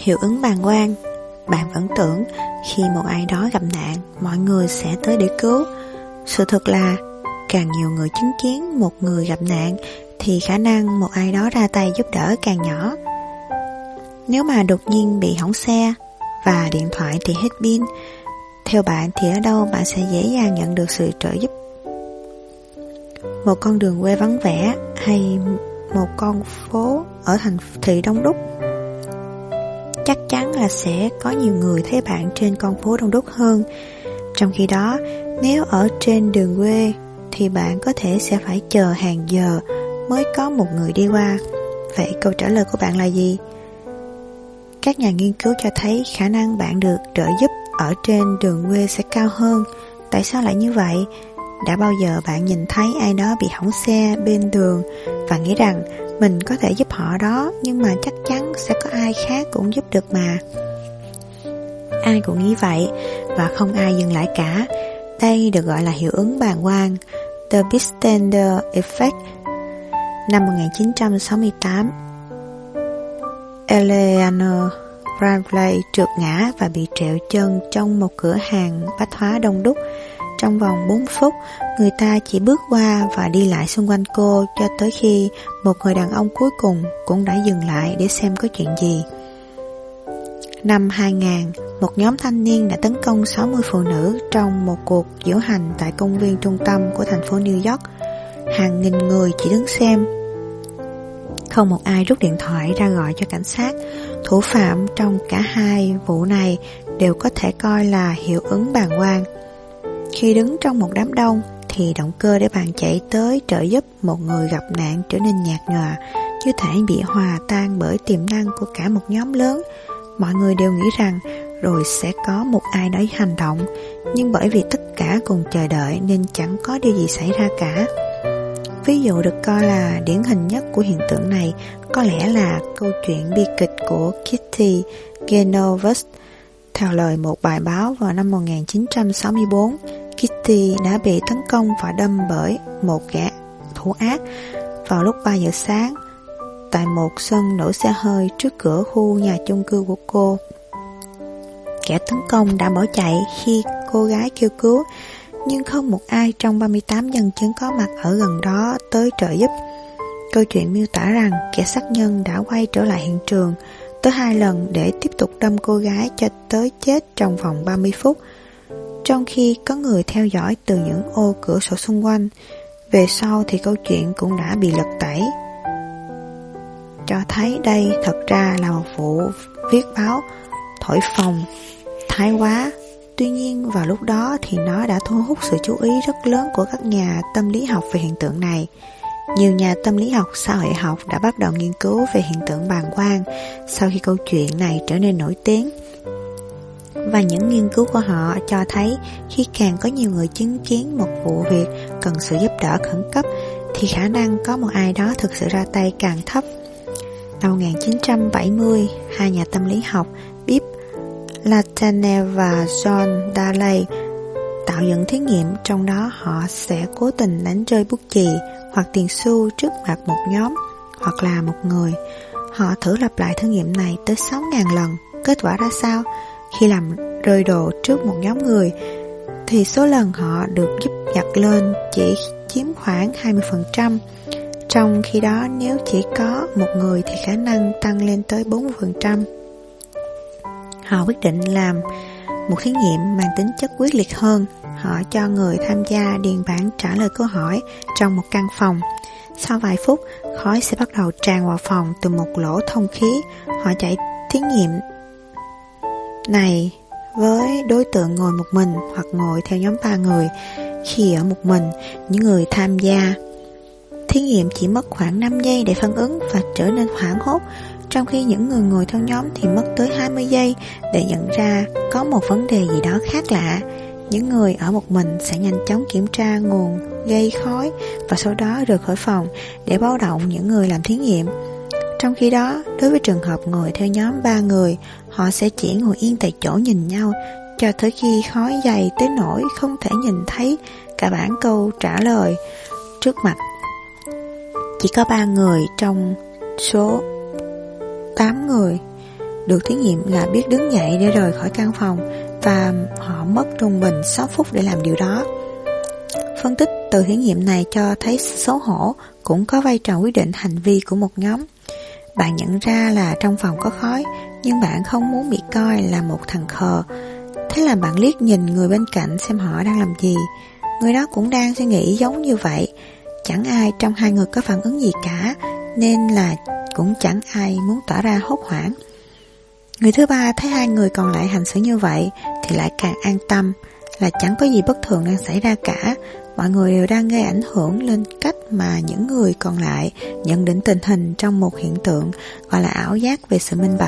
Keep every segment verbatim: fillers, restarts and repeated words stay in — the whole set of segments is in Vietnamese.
Hiệu ứng bàng quang. Bạn vẫn tưởng khi một ai đó gặp nạn, mọi người sẽ tới để cứu. Sự thật là càng nhiều người chứng kiến một người gặp nạn thì khả năng một ai đó ra tay giúp đỡ càng nhỏ. Nếu mà đột nhiên bị hỏng xe và điện thoại thì hết pin, theo bạn thì ở đâu bạn sẽ dễ dàng nhận được sự trợ giúp? Một con đường quê vắng vẻ hay một con phố ở thành thị đông đúc? Chắc chắn là sẽ có nhiều người thấy bạn trên con phố đông đúc hơn. Trong khi đó, nếu ở trên đường quê thì bạn có thể sẽ phải chờ hàng giờ mới có một người đi qua. Vậy câu trả lời của bạn là gì? Các nhà nghiên cứu cho thấy khả năng bạn được trợ giúp ở trên đường quê sẽ cao hơn. Tại sao lại như vậy? Đã bao giờ bạn nhìn thấy ai đó bị hỏng xe bên đường và nghĩ rằng mình có thể giúp họ đó, nhưng mà chắc chắn sẽ có ai khác cũng giúp được mà? Ai cũng nghĩ vậy và không ai dừng lại cả. Đây được gọi là hiệu ứng bàng quang, The Bystander Effect. Năm một nghìn chín trăm sáu mươi tám, Eleanor Bradley trượt ngã và bị trẹo chân trong một cửa hàng bách hóa đông đúc. Trong vòng bốn phút, người ta chỉ bước qua và đi lại xung quanh cô cho tới khi một người đàn ông cuối cùng cũng đã dừng lại để xem có chuyện gì. Năm hai nghìn, một nhóm thanh niên đã tấn công sáu mươi phụ nữ trong một cuộc diễu hành tại công viên trung tâm của thành phố New York. Hàng nghìn người chỉ đứng xem. Không một ai rút điện thoại ra gọi cho cảnh sát. Thủ phạm trong cả hai vụ này đều có thể coi là hiệu ứng bàng quang. Khi đứng trong một đám đông thì động cơ để bạn chạy tới trợ giúp một người gặp nạn trở nên nhạt nhòa, như thể bị hòa tan bởi tiềm năng của cả một nhóm lớn. Mọi người đều nghĩ rằng rồi sẽ có một ai đó hành động, nhưng bởi vì tất cả cùng chờ đợi nên chẳng có điều gì xảy ra cả. Ví dụ được coi là điển hình nhất của hiện tượng này có lẽ là câu chuyện bi kịch của Kitty Genovese. Theo lời một bài báo vào năm một nghìn chín trăm sáu mươi tư, Kitty đã bị tấn công và đâm bởi một kẻ thủ ác vào lúc ba giờ sáng tại một sân đổ xe hơi trước cửa khu nhà chung cư của cô. Kẻ tấn công đã bỏ chạy khi cô gái kêu cứu, nhưng không một ai trong ba mươi tám nhân chứng có mặt ở gần đó tới trợ giúp. Câu chuyện miêu tả rằng kẻ sát nhân đã quay trở lại hiện trường tới hai lần để tiếp tục đâm cô gái cho tới chết trong vòng ba mươi phút, trong khi có người theo dõi từ những ô cửa sổ xung quanh. Về sau thì câu chuyện cũng đã bị lật tẩy, cho thấy đây thật ra là một vụ viết báo thổi phồng thái quá. Tuy nhiên vào lúc đó thì nó đã thu hút sự chú ý rất lớn của các nhà tâm lý học về hiện tượng này. Nhiều nhà tâm lý học, xã hội học đã bắt đầu nghiên cứu về hiện tượng bàng quang sau khi câu chuyện này trở nên nổi tiếng. Và những nghiên cứu của họ cho thấy khi càng có nhiều người chứng kiến một vụ việc cần sự giúp đỡ khẩn cấp thì khả năng có một ai đó thực sự ra tay càng thấp. Năm một nghìn chín trăm bảy mươi, hai nhà tâm lý học Bibb Latané và John Daley tạo dựng thí nghiệm, trong đó họ sẽ cố tình đánh rơi bút chì hoặc tiền xu trước mặt một nhóm hoặc là một người. Họ thử lặp lại thử nghiệm này tới sáu nghìn lần. Kết quả ra sao? Khi làm rơi đồ trước một nhóm người thì số lần họ được giúp giật lên chỉ chiếm khoảng hai mươi phần trăm. Trong khi đó nếu chỉ có một người thì khả năng tăng lên tới bốn mươi phần trăm. Họ quyết định làm một thí nghiệm mang tính chất quyết liệt hơn. Họ cho người tham gia điền bản trả lời câu hỏi trong một căn phòng. Sau vài phút, khói sẽ bắt đầu tràn vào phòng từ một lỗ thông khí. Họ chạy thí nghiệm này với đối tượng ngồi một mình hoặc ngồi theo nhóm ba người. Khi ở một mình, những người tham gia thí nghiệm chỉ mất khoảng năm giây để phản ứng và trở nên hoảng hốt, trong khi những người ngồi theo nhóm thì mất tới hai mươi giây để nhận ra có một vấn đề gì đó khác lạ. Những người ở một mình sẽ nhanh chóng kiểm tra nguồn gây khói và sau đó rời khỏi phòng để báo động những người làm thí nghiệm. Trong khi đó, đối với trường hợp ngồi theo nhóm ba người, họ sẽ chỉ ngồi yên tại chỗ nhìn nhau cho tới khi khói dày tới nỗi không thể nhìn thấy cả bản câu trả lời trước mặt. Chỉ có ba người trong số tám người được thí nghiệm là biết đứng dậy để rời khỏi căn phòng, và họ mất trung bình sáu phút để làm điều đó. Phân tích từ thí nghiệm này cho thấy xấu hổ cũng có vai trò quyết định hành vi của một nhóm. Bạn nhận ra là trong phòng có khói, nhưng bạn không muốn bị coi là một thằng khờ. Thế là bạn liếc nhìn người bên cạnh xem họ đang làm gì. Người đó cũng đang suy nghĩ giống như vậy. Chẳng ai trong hai người có phản ứng gì cả, nên là cũng chẳng ai muốn tỏ ra hốt hoảng. Người thứ ba thấy hai người còn lại hành xử như vậy thì lại càng an tâm, là chẳng có gì bất thường đang xảy ra cả. Mọi người đều đang gây ảnh hưởng lên cách mà những người còn lại nhận định tình hình trong một hiện tượng gọi là ảo giác về sự minh bạch.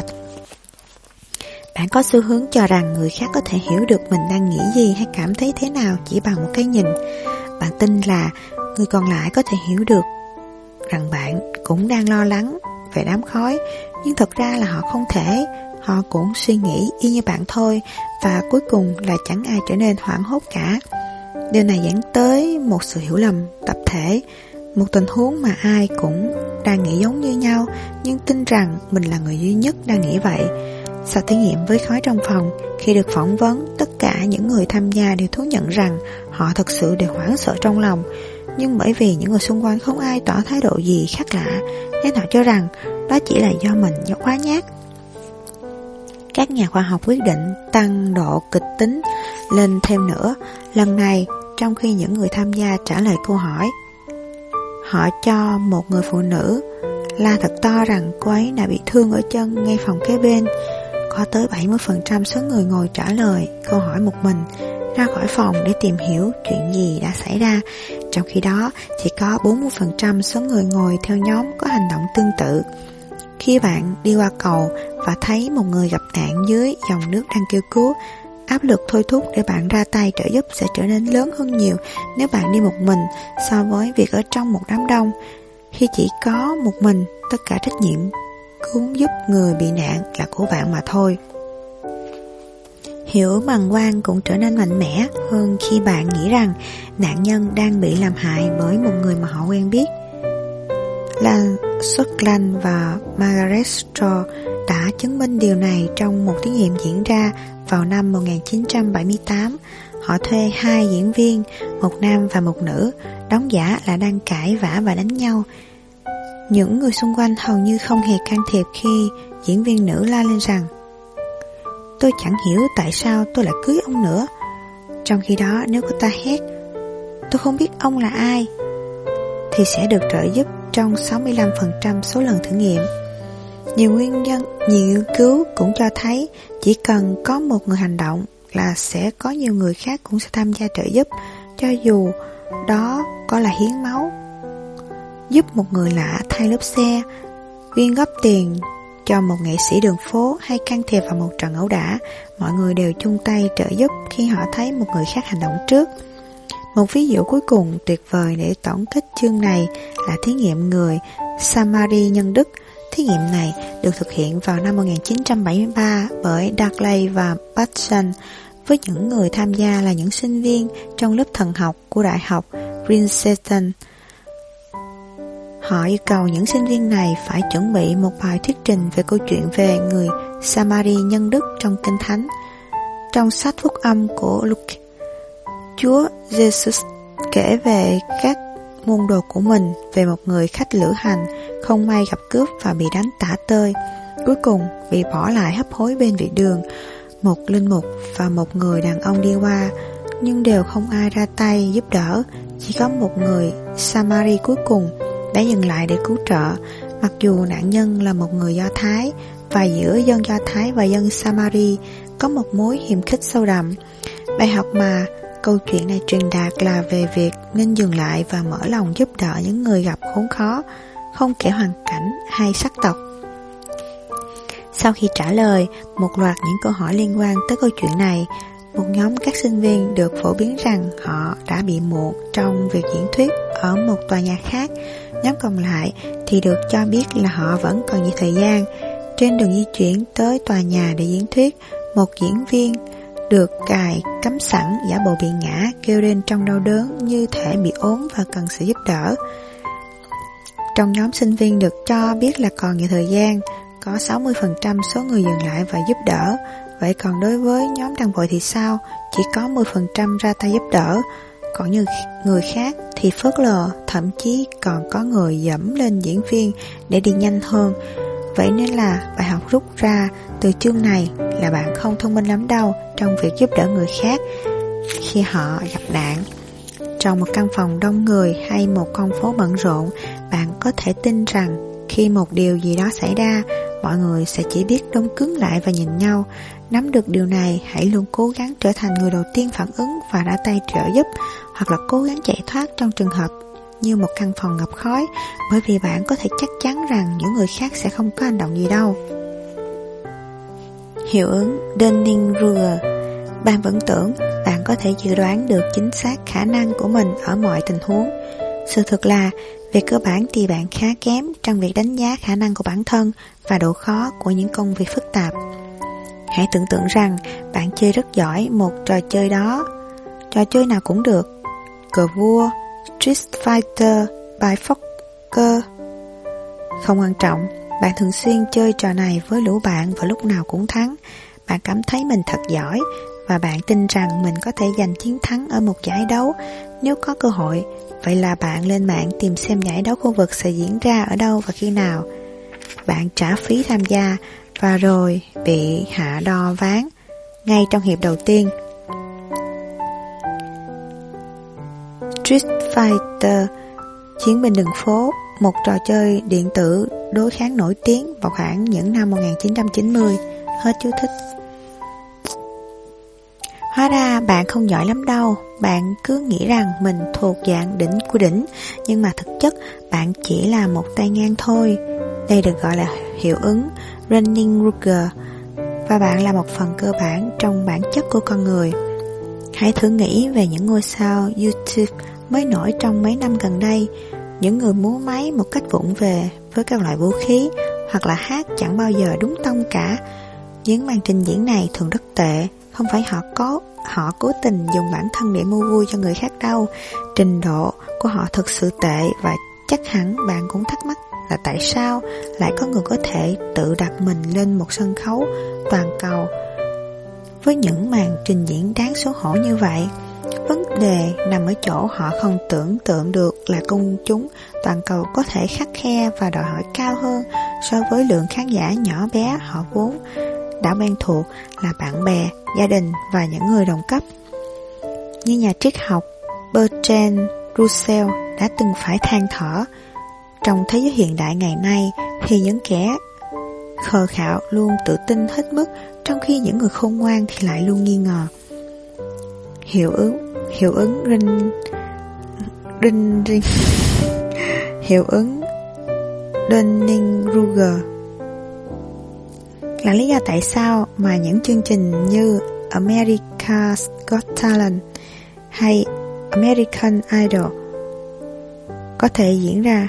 Bạn có xu hướng cho rằng người khác có thể hiểu được mình đang nghĩ gì hay cảm thấy thế nào chỉ bằng một cái nhìn. Bạn tin là người còn lại có thể hiểu được rằng bạn cũng đang lo lắng về đám khói, nhưng thật ra là họ không thể. Họ cũng suy nghĩ y như bạn thôi, và cuối cùng là chẳng ai trở nên hoảng hốt cả. Điều này dẫn tới một sự hiểu lầm tập thể, một tình huống mà ai cũng đang nghĩ giống như nhau, nhưng tin rằng mình là người duy nhất đang nghĩ vậy. Sau thí nghiệm với khói trong phòng, khi được phỏng vấn, tất cả những người tham gia đều thú nhận rằng họ thực sự đều hoảng sợ trong lòng. Nhưng bởi vì những người xung quanh không ai tỏ thái độ gì khác lạ, nên họ cho rằng đó chỉ là do mình quá nhát. Các nhà khoa học quyết định tăng độ kịch tính lên thêm nữa. Lần này, trong khi những người tham gia trả lời câu hỏi, họ cho một người phụ nữ la thật to rằng cô ấy đã bị thương ở chân ngay phòng kế bên. Có tới bảy mươi phần trăm số người ngồi trả lời câu hỏi một mình, ra khỏi phòng để tìm hiểu chuyện gì đã xảy ra. Trong khi đó, chỉ có bốn mươi phần trăm số người ngồi theo nhóm có hành động tương tự. Khi bạn đi qua cầu và thấy một người gặp nạn dưới dòng nước đang kêu cứu, áp lực thôi thúc để bạn ra tay trợ giúp sẽ trở nên lớn hơn nhiều nếu bạn đi một mình so với việc ở trong một đám đông. Khi chỉ có một mình, tất cả trách nhiệm cứu giúp người bị nạn là của bạn mà thôi. Hiệu ứng bàng quang cũng trở nên mạnh mẽ hơn khi bạn nghĩ rằng nạn nhân đang bị làm hại bởi một người mà họ quen biết. Lan Sutherland và Margaret Straw đã chứng minh điều này trong một thí nghiệm diễn ra vào năm một nghìn chín trăm bảy mươi tám. Họ thuê hai diễn viên, một nam và một nữ, đóng giả là đang cãi vã và đánh nhau. Những người xung quanh hầu như không hề can thiệp khi diễn viên nữ la lên rằng "Tôi chẳng hiểu tại sao tôi lại cưới ông nữa." Trong khi đó, nếu cô ta hét "Tôi không biết ông là ai", thì sẽ được trợ giúp trong sáu mươi lăm phần trăm số lần thử nghiệm. Nhiều nguyên nhân, nhiều nghiên cứu cũng cho thấy chỉ cần có một người hành động là sẽ có nhiều người khác cũng sẽ tham gia trợ giúp, cho dù đó có là hiến máu, giúp một người lạ thay lốp xe, quyên góp tiền cho một nghệ sĩ đường phố hay can thiệp vào một trận ẩu đả. Mọi người đều chung tay trợ giúp khi họ thấy một người khác hành động trước. Một ví dụ cuối cùng tuyệt vời để tổng kết chương này là thí nghiệm người Samari nhân Đức. Thí nghiệm này được thực hiện vào năm một nghìn chín trăm bảy mươi ba bởi Darley và Batson, với những người tham gia là những sinh viên trong lớp thần học của Đại học Princeton. Họ yêu cầu những sinh viên này phải chuẩn bị một bài thuyết trình về câu chuyện về người Samari nhân Đức trong Kinh Thánh. Trong sách phúc âm của Luke, Chúa Jesus kể về các môn đồ của mình về một người khách lữ hành không may gặp cướp và bị đánh tả tơi, cuối cùng bị bỏ lại hấp hối bên vệ đường. Một linh mục và một người đàn ông đi qua, nhưng đều không ai ra tay giúp đỡ. Chỉ có một người Samari cuối cùng đã dừng lại để cứu trợ, mặc dù nạn nhân là một người Do Thái, và giữa dân Do Thái và dân Samari có một mối hiềm khích sâu đậm. Bài học mà câu chuyện này truyền đạt là về việc nên dừng lại và mở lòng giúp đỡ những người gặp khốn khó, không kể hoàn cảnh hay sắc tộc. Sau khi trả lời một loạt những câu hỏi liên quan tới câu chuyện này, một nhóm các sinh viên được phổ biến rằng họ đã bị muộn trong việc diễn thuyết ở một tòa nhà khác. Nhóm còn lại thì được cho biết là họ vẫn còn nhiều thời gian. Trên đường di chuyển tới tòa nhà để diễn thuyết, một diễn viên được cài cắm sẵn giả bộ bị ngã, kêu lên trong đau đớn như thể bị ốm và cần sự giúp đỡ. Trong nhóm sinh viên được cho biết là còn nhiều thời gian, có sáu mươi phần trăm số người dừng lại và giúp đỡ. Vậy còn đối với nhóm đàn bội thì sao? Chỉ có mười phần trăm ra tay giúp đỡ. Còn như người khác thì phớt lờ, thậm chí còn có người dẫm lên diễn viên để đi nhanh hơn. Vậy nên là bài học rút ra từ chương này là bạn không thông minh lắm đâu trong việc giúp đỡ người khác khi họ gặp nạn. Trong một căn phòng đông người hay một con phố bận rộn, bạn có thể tin rằng khi một điều gì đó xảy ra, mọi người sẽ chỉ biết đông cứng lại và nhìn nhau. Nắm được điều này, hãy luôn cố gắng trở thành người đầu tiên phản ứng và ra tay trợ giúp, hoặc là cố gắng chạy thoát trong trường hợp như một căn phòng ngập khói, bởi vì bạn có thể chắc chắn rằng những người khác sẽ không có hành động gì đâu. Hiệu ứng Dunning-Kruger. Bạn vẫn tưởng bạn có thể dự đoán được chính xác khả năng của mình ở mọi tình huống. Sự thật là, về cơ bản thì bạn khá kém trong việc đánh giá khả năng của bản thân và độ khó của những công việc phức tạp. Hãy tưởng tượng rằng bạn chơi rất giỏi một trò chơi đó. Trò chơi nào cũng được. Cờ vua, Street Fighter, bài poker. Không quan trọng, bạn thường xuyên chơi trò này với lũ bạn và lúc nào cũng thắng. Bạn cảm thấy mình thật giỏi và bạn tin rằng mình có thể giành chiến thắng ở một giải đấu nếu có cơ hội. Vậy là bạn lên mạng tìm xem giải đấu khu vực sẽ diễn ra ở đâu và khi nào. Bạn trả phí tham gia và rồi bị hạ đo ván ngay trong hiệp đầu tiên. Street Fighter, Chiến binh đường phố, một trò chơi điện tử đối kháng nổi tiếng vào khoảng những năm một nghìn chín trăm chín mươi. Hết chú thích. Hóa ra bạn không giỏi lắm đâu. Bạn cứ nghĩ rằng mình thuộc dạng đỉnh của đỉnh, nhưng mà thực chất bạn chỉ là một tay ngang thôi. Đây được gọi là hiệu ứng Dunning-Kruger, và bạn là một phần cơ bản trong bản chất của con người. Hãy thử nghĩ về những ngôi sao YouTube mới nổi trong mấy năm gần đây, những người múa máy một cách vụng về với các loại vũ khí, hoặc là hát chẳng bao giờ đúng tông cả. Những màn trình diễn này thường rất tệ. Không phải họ có họ cố tình dùng bản thân để mua vui cho người khác đâu. Trình độ của họ thực sự tệ, và chắc hẳn bạn cũng thắc mắc là tại sao lại có người có thể tự đặt mình lên một sân khấu toàn cầu với những màn trình diễn đáng xấu hổ như vậy. Vấn đề nằm ở chỗ họ không tưởng tượng được là công chúng toàn cầu có thể khắt khe và đòi hỏi cao hơn so với lượng khán giả nhỏ bé họ vốn đã quen thuộc là bạn bè, gia đình và những người đồng cấp. Như nhà triết học Bertrand Russell đã từng phải than thở, trong thế giới hiện đại ngày nay thì những kẻ khờ khạo luôn tự tin hết mức, trong khi những người khôn ngoan thì lại luôn nghi ngờ. Hiệu ứng Hiệu ứng Rin Rin Rin Hiệu ứng Dunning-Kruger là lý do tại sao mà những chương trình như America's Got Talent hay American Idol có thể diễn ra.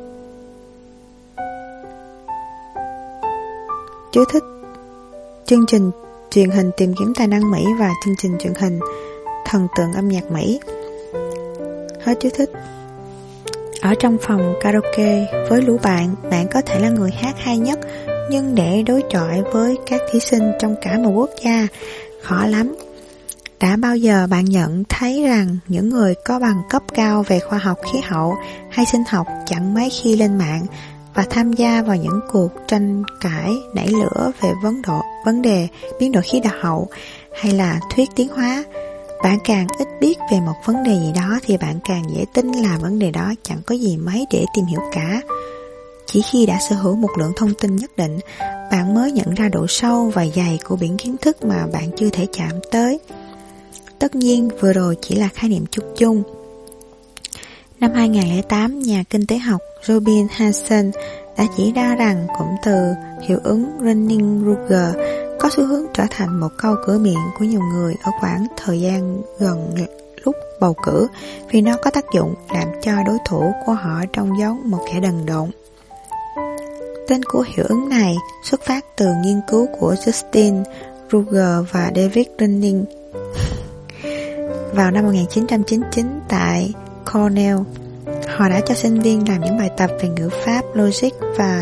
Chú thích: chương trình truyền hình tìm kiếm tài năng Mỹ và chương trình truyền hình thần tượng âm nhạc Mỹ. Hết chú thích. Ở trong phòng karaoke với lũ bạn, bạn có thể là người hát hay nhất, nhưng để đối chọi với các thí sinh trong cả một quốc gia, khó lắm. Đã bao giờ bạn nhận thấy rằng những người có bằng cấp cao về khoa học khí hậu hay sinh học chẳng mấy khi lên mạng và tham gia vào những cuộc tranh cãi nảy lửa về vấn độ, vấn đề biến đổi khí hậu hay là thuyết tiến hóa? Bạn càng ít biết về một vấn đề gì đó thì bạn càng dễ tin là vấn đề đó chẳng có gì mấy để tìm hiểu cả. Chỉ khi đã sở hữu một lượng thông tin nhất định, bạn mới nhận ra độ sâu và dày của biển kiến thức mà bạn chưa thể chạm tới. Tất nhiên, vừa rồi chỉ là khái niệm chung chung. Năm hai nghìn không trăm lẻ tám, nhà kinh tế học Robin Hanson đã chỉ ra rằng cụm từ hiệu ứng Dunning-Kruger có xu hướng trở thành một câu cửa miệng của nhiều người ở khoảng thời gian gần lúc bầu cử, vì nó có tác dụng làm cho đối thủ của họ trông giống một kẻ đần độn. Tên của hiệu ứng này xuất phát từ nghiên cứu của Justin Kruger và David Dunning vào năm một nghìn chín trăm chín mươi chín tại Cornell. Họ đã cho sinh viên làm những bài tập về ngữ pháp, logic và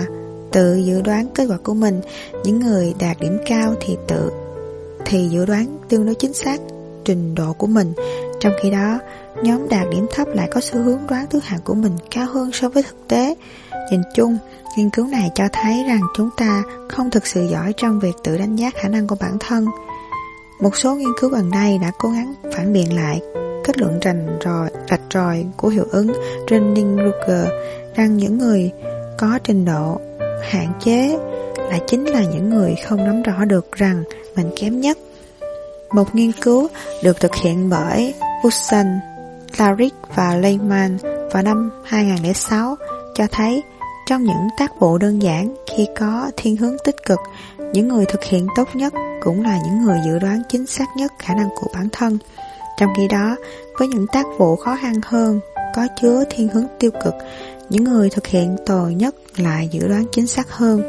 tự dự đoán kết quả của mình. Những người đạt điểm cao thì tự thì dự đoán tương đối chính xác trình độ của mình. Trong khi đó, nhóm đạt điểm thấp lại có xu hướng đoán thứ hạng của mình cao hơn so với thực tế. Nhìn chung, nghiên cứu này cho thấy rằng chúng ta không thực sự giỏi trong việc tự đánh giá khả năng của bản thân. Một số nghiên cứu gần đây đã cố gắng phản biện lại kết luận rành ròi, rạch ròi của hiệu ứng Dunning-Kruger rằng những người có trình độ hạn chế lại chính là những người không nắm rõ được rằng mình kém nhất. Một nghiên cứu được thực hiện bởi Woodson, Larick và Lehman vào năm hai không không sáu cho thấy trong những tác vụ đơn giản, khi có thiên hướng tích cực, những người thực hiện tốt nhất cũng là những người dự đoán chính xác nhất khả năng của bản thân. Trong khi đó, với những tác vụ khó khăn hơn, có chứa thiên hướng tiêu cực, những người thực hiện tồi nhất lại dự đoán chính xác hơn.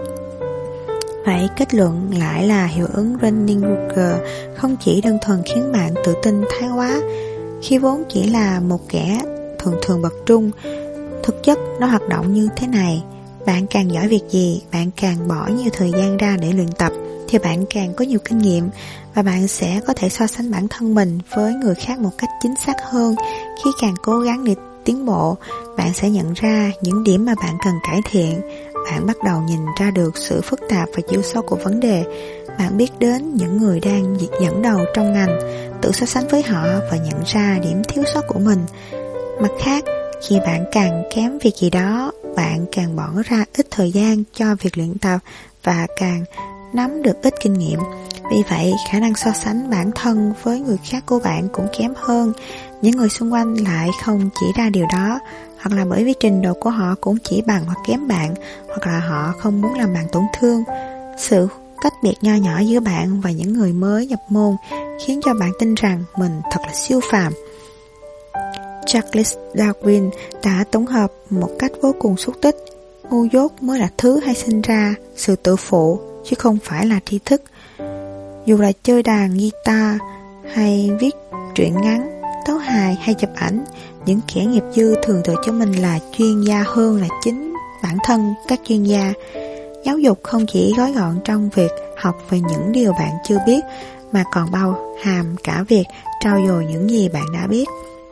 Vậy kết luận lại là hiệu ứng Dunning-Kruger không chỉ đơn thuần khiến bạn tự tin thái quá, khi vốn chỉ là một kẻ thường thường bậc trung. Thực chất nó hoạt động như thế này: bạn càng giỏi việc gì, bạn càng bỏ nhiều thời gian ra để luyện tập, thì bạn càng có nhiều kinh nghiệm, và bạn sẽ có thể so sánh bản thân mình với người khác một cách chính xác hơn. Khi càng cố gắng để tiến bộ, bạn sẽ nhận ra những điểm mà bạn cần cải thiện. Bạn bắt đầu nhìn ra được sự phức tạp và chiều sâu của vấn đề. Bạn biết đến những người đang dẫn đầu trong ngành, tự so sánh với họ và nhận ra điểm thiếu sót của mình. Mặt khác, khi bạn càng kém việc gì đó, bạn càng bỏ ra ít thời gian cho việc luyện tập và càng nắm được ít kinh nghiệm. Vì vậy, khả năng so sánh bản thân với người khác của bạn cũng kém hơn. Những người xung quanh lại không chỉ ra điều đó, hoặc là bởi vì trình độ của họ cũng chỉ bằng hoặc kém bạn, hoặc là họ không muốn làm bạn tổn thương. Sự cách biệt nho nhỏ giữa bạn và những người mới nhập môn khiến cho bạn tin rằng mình thật là siêu phàm. Charles Darwin đã tổng hợp một cách vô cùng xúc tích: ngu dốt mới là thứ hay sinh ra sự tự phụ, chứ không phải là tri thức. Dù là chơi đàn guitar hay viết truyện ngắn, tấu hài hay chụp ảnh, những kẻ nghiệp dư thường tự cho mình là chuyên gia hơn là chính bản thân các chuyên gia. Giáo dục không chỉ gói gọn trong việc học về những điều bạn chưa biết, mà còn bao hàm cả việc trau dồi những gì bạn đã biết.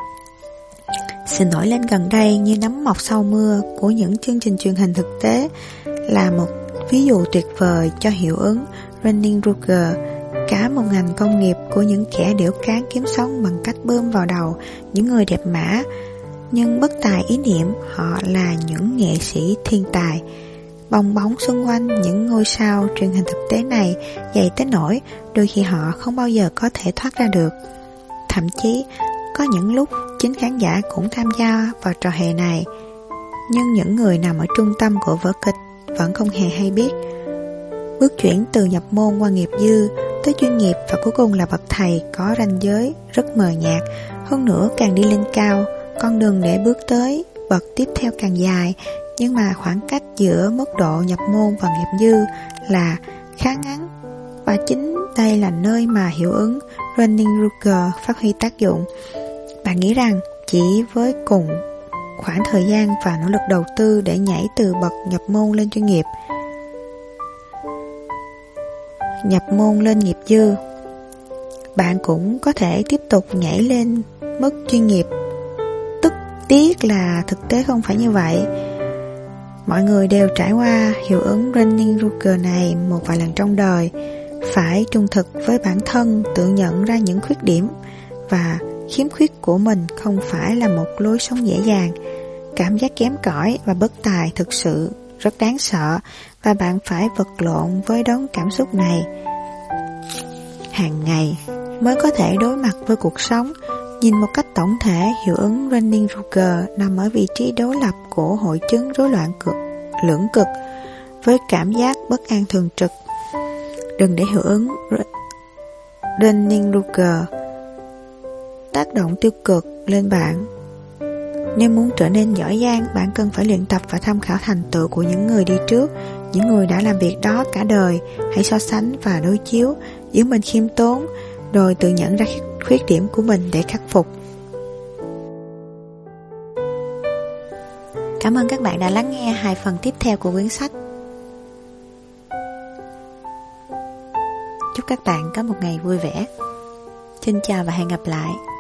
Sự nổi lên gần đây như nấm mọc sau mưa của những chương trình truyền hình thực tế là một ví dụ tuyệt vời cho hiệu ứng Dunning-Kruger. Cả một ngành công nghiệp của những kẻ điểu cán kiếm sống bằng cách bơm vào đầu những người đẹp mã nhưng bất tài ý niệm họ là những nghệ sĩ thiên tài. Bong bóng xung quanh những ngôi sao truyền hình thực tế này dày tới nỗi đôi khi họ không bao giờ có thể thoát ra được. Thậm chí có những lúc chính khán giả cũng tham gia vào trò hề này, nhưng những người nằm ở trung tâm của vở kịch vẫn không hề hay biết. Bước chuyển từ nhập môn qua nghiệp dư tới chuyên nghiệp và cuối cùng là bậc thầy có ranh giới rất mờ nhạt. Hơn nữa, càng đi lên cao, con đường để bước tới bậc tiếp theo càng dài, nhưng mà khoảng cách giữa mức độ nhập môn và nghiệp dư là khá ngắn. Và chính đây là nơi mà hiệu ứng Dunning-Kruger phát huy tác dụng. Bạn nghĩ rằng chỉ với cùng khoảng thời gian và nỗ lực đầu tư để nhảy từ bậc nhập môn lên chuyên nghiệp, nhập môn lên nghiệp dư, bạn cũng có thể tiếp tục nhảy lên mức chuyên nghiệp. Tức tiếc là thực tế không phải như vậy. Mọi người đều trải qua hiệu ứng Dunning-Kruger này một vài lần trong đời. Phải trung thực với bản thân, tự nhận ra những khuyết điểm và khiếm khuyết của mình không phải là một lối sống dễ dàng. Cảm giác kém cỏi và bất tài thực sự rất đáng sợ, và bạn phải vật lộn với đống cảm xúc này hàng ngày mới có thể đối mặt với cuộc sống. Nhìn một cách tổng thể, hiệu ứng Dunning-Kruger nằm ở vị trí đối lập của hội chứng rối loạn cực, lưỡng cực với cảm giác bất an thường trực. Đừng để hiệu ứng Dunning-Kruger tác động tiêu cực lên bạn. Nếu muốn trở nên giỏi giang, bạn cần phải luyện tập và tham khảo thành tựu của những người đi trước, những người đã làm việc đó cả đời. Hãy so sánh và đối chiếu, giữ mình khiêm tốn, rồi tự nhận ra khuyết điểm của mình để khắc phục. Cảm ơn các bạn đã lắng nghe hai phần tiếp theo của quyển sách. Chúc các bạn có một ngày vui vẻ. Xin chào và hẹn gặp lại.